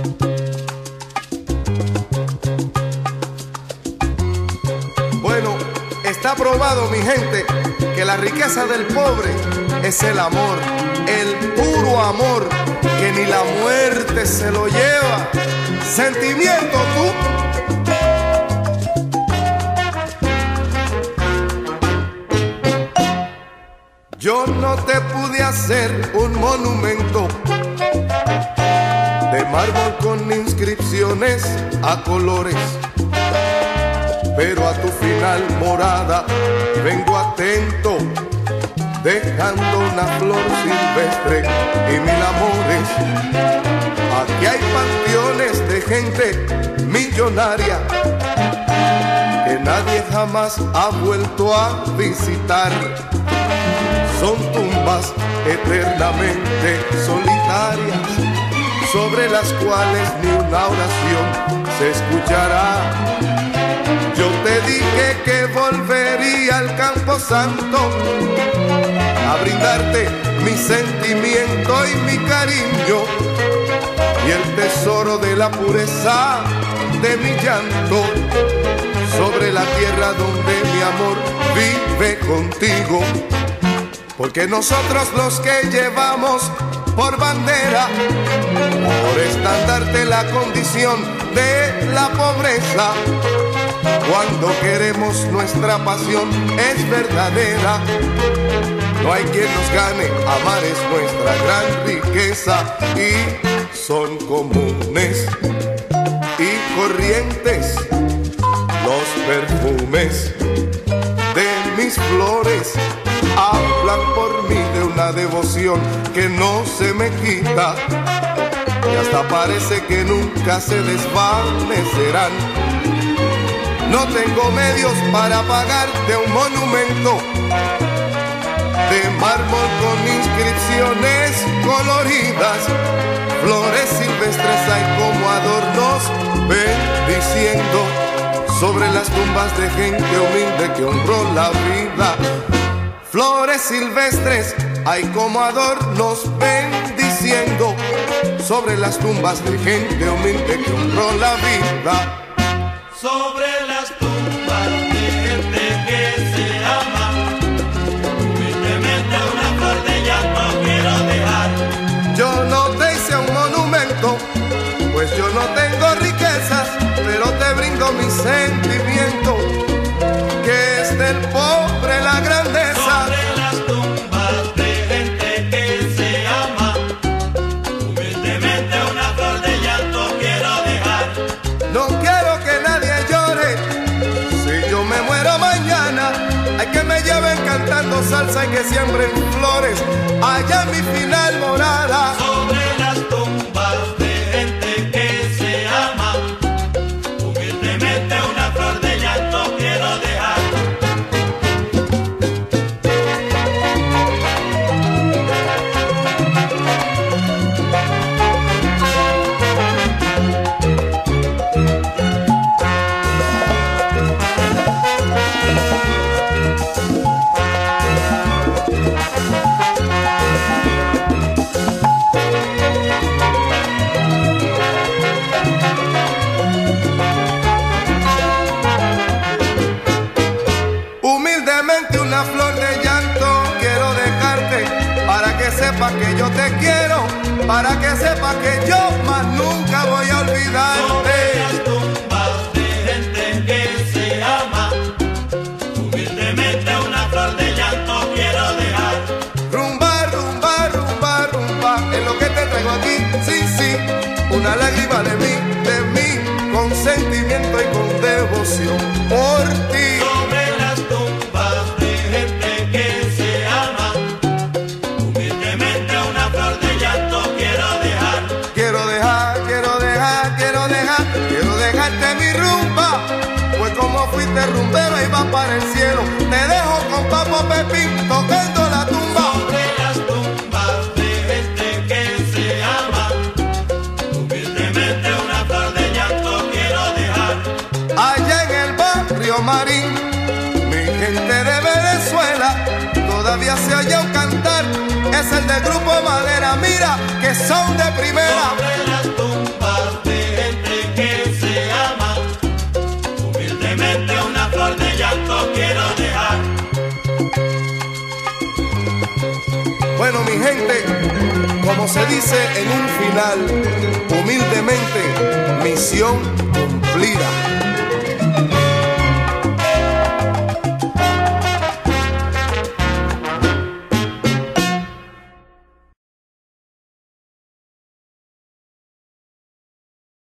Bueno, está probado, mi gente, que la riqueza del pobre es el amor, el puro amor, que ni la muerte se lo lleva. Sentimiento, tú. Yo no te pude hacer un monumento de mármol con inscripciones a colores, pero a tu final morada vengo atento, dejando una flor silvestre y mil amores. Aquí hay panteones de gente millonaria que nadie jamás ha vuelto a visitar. Son tumbas eternamente solitarias, sobre las cuales ni una oración se escuchará. Yo te dije que volvería al Campo Santo a brindarte mi sentimiento y mi cariño, y el tesoro de la pureza de mi llanto, sobre la tierra donde mi amor vive contigo. Porque nosotros los que llevamos por bandera, por estandarte, la condición de la pobreza, cuando queremos nuestra pasión es verdadera. No hay quien nos gane, amar es nuestra gran riqueza, y son comunes y corrientes los perfumes de mis flores. Hablan por mí de una devoción que no se me quita, y hasta parece que nunca se desvanecerán. No tengo medios para pagarte un monumento de mármol con inscripciones coloridas. Flores silvestres hay como adornos bendiciendo sobre las tumbas de gente humilde que honró la vida. Flores silvestres hay como adornos bendiciendo sobre las tumbas de gente humilde que honró la vida. Sobre las tumbas de gente que se ama, humildemente una flor de llanto quiero dejar. Yo no te hice un monumento, pues yo no tengo riquezas, pero te brindo mi sentimiento, que es del pobre la grandeza. Sobre las tumbas de gente que se ama, humildemente una flor de llanto quiero dejar. No quiero que nadie llore, si yo me muero mañana, hay que me lleven cantando salsa y que siembren flores allá en mi final morada. Sobre las tumbas de gente que se ama, humildemente una flor de llanto quiero dejar. Humildemente una flor de llanto quiero dejarte, para que sepa que yo te quiero, para que sepa que yo más nunca voy a Sobre olvidarte. las tumbas de gente que se ama, humildemente una flor de llanto quiero dejar. Rumba, rumba, rumba, rumba, es lo que te traigo aquí, sí, sí, una lágrima de mí, con sentimiento y con devoción por ti. Sobre las tumbas de gente que se ama, humildemente una flor de llanto quiero dejar. Quiero dejar, quiero dejar, quiero dejar, quiero dejarte mi rumba, pues como fuiste rumbero y vas para el cielo, te dejo con Papo Pepín tocando la tumba. Sobre las tumbas de gente que se ama, humildemente una flor de llanto quiero dejar. Allá en el barrio Marín, mi gente de Venezuela, todavía se oye un cantar, es el del grupo Madera, mira que son de primera. Sobre las tumbas como se dice en un final, humildemente, misión cumplida.